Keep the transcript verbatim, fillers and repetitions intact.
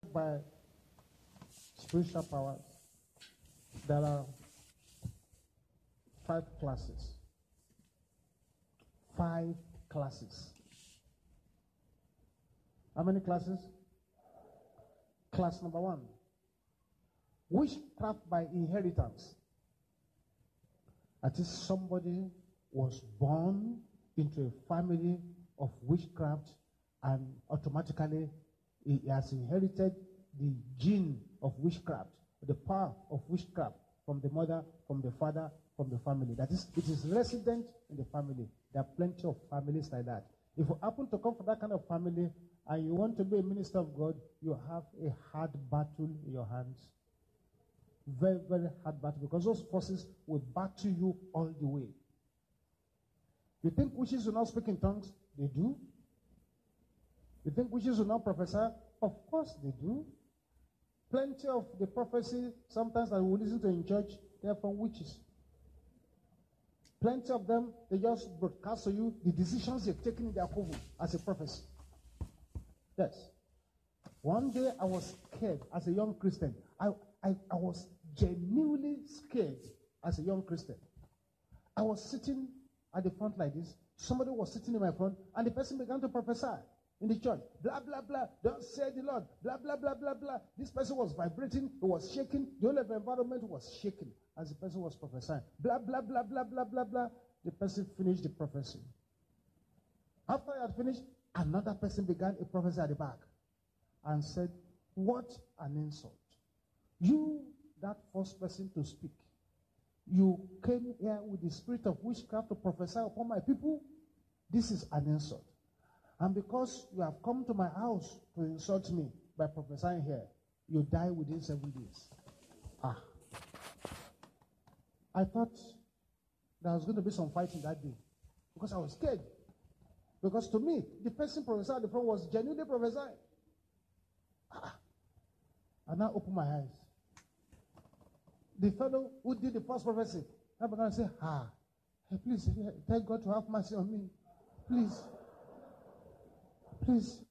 attacked by spiritual powers, there are five classes. Five classes. How many classes? Class number one. Witchcraft by inheritance. That is, somebody was born into a family of witchcraft and automatically he has inherited the gene of witchcraft, the power of witchcraft from the mother, from the father, from the family. That is, it is resident in the family. There are plenty of families like that. If you happen to come from that kind of family and you want to be a minister of God, you have a hard battle in your hands. Very, very hard battle, because those forces will battle you all the way. You think witches will not speak in tongues? They do. You think witches will not prophesy? Of course they do. Plenty of the prophecy sometimes that we listen to in church, they are from witches. Plenty of them, they just broadcast to you the decisions they've taken in their coven as a prophecy. Yes. One day I was scared as a young Christian. I, I, I was genuinely scared as a young Christian. I was sitting at the front like this. Somebody was sitting in my front, and the person began to prophesy in the church. Blah, blah, blah. Don't say the Lord. Blah, blah, blah, blah, blah. This person was vibrating. It was shaking. The whole of the environment was shaking as the person was prophesying. Blah, blah, blah, blah, blah, blah, blah. The person finished the prophecy. After I had finished, another person began a prophecy at the back and said, what an insult. You, that first person to speak, you came here with the spirit of witchcraft to prophesy upon my people. This is an insult. And because you have come to my house to insult me by prophesying here, you die within seven days. Ah. I thought there was going to be some fighting that day because I was scared. Because to me, the person prophesying at the front was genuinely prophesying. Ah. I now open my eyes. The fellow who did the first prophecy, I began to say, ah, hey, please, tell God to have mercy on me. Please. Please.